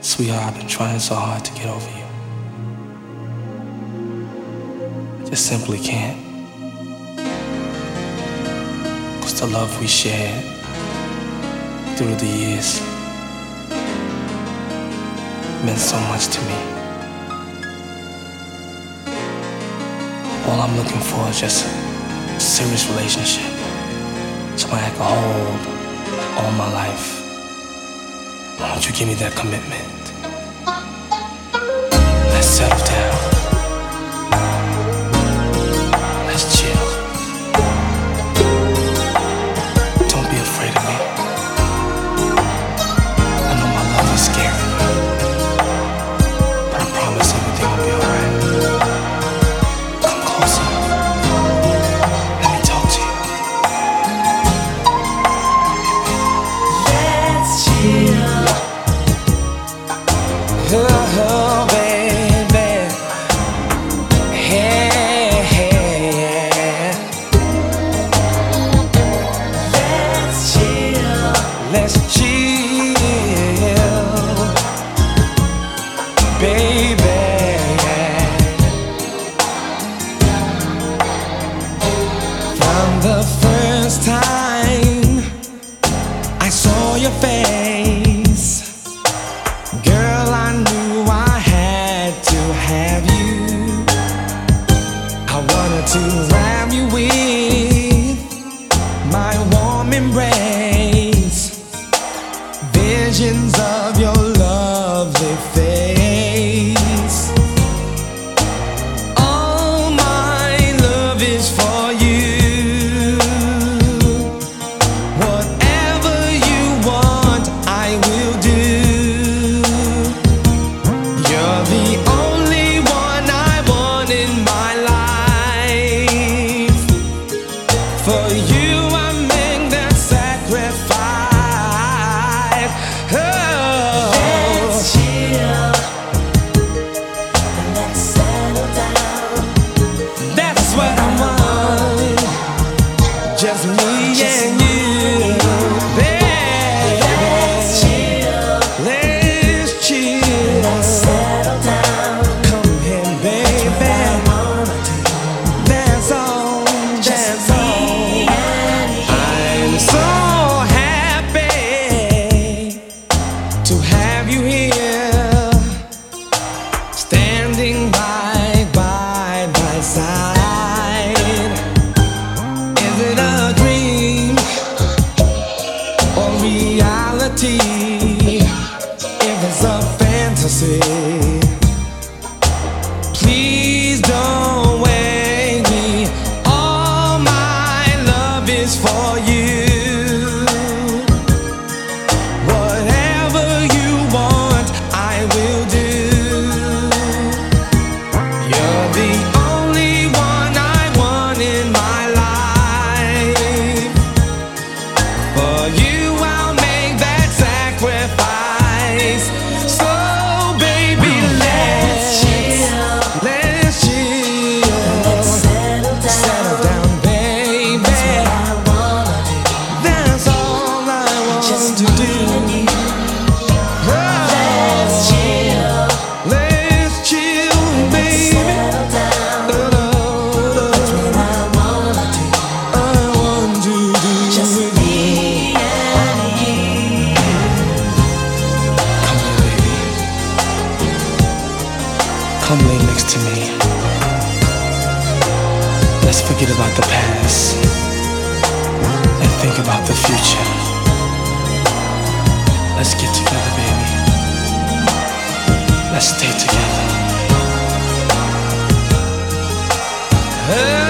Sweetheart, I've been trying so hard to get over you. I just simply can't. 'Cause the love we shared through the years meant so much to me. All I'm looking for is just a serious relationship, somebody I can hold all my life. Why don't you give me that commitment? Let's settle down. Let's chill. Don't be afraid of me. I know my love is scary, but I promise everything will be alright. Come closer. Let me talk to you. Let's chill. Oh, baby. Hey, hey. Let's chill. Let's chill, baby. From the first time I saw your face, girl, I knew I had to have you. I wanted to wrap you with my warm embrace, visions of your lovely face. All my love is for you. Whatever you want, I will do. You're the only one I want in my life. For you I make that sacrifice. Oh. Let's chill and let's settle down. That's what I want. Just me and you, baby. Let's chill. Let's chill. Let's settle down. Come here, baby. That's all. That's all. I'm so happy to have you here, standing by my side. Is it a dream or reality? If it's a fantasy, please don't wake me. All my love is for you. Whatever you want, I will do. You're the only one I want in my life. For you I'll make that sacrifice. So baby, let's chill. Let's chill. Let's settle down, baby. That's all I want to do. Let's chill. Let's chill, baby. That's what I want to do. Just me and you. Come on, baby. Come lay next to me. Let's forget about the past and think about the future. Let's get together, baby. Let's stay together.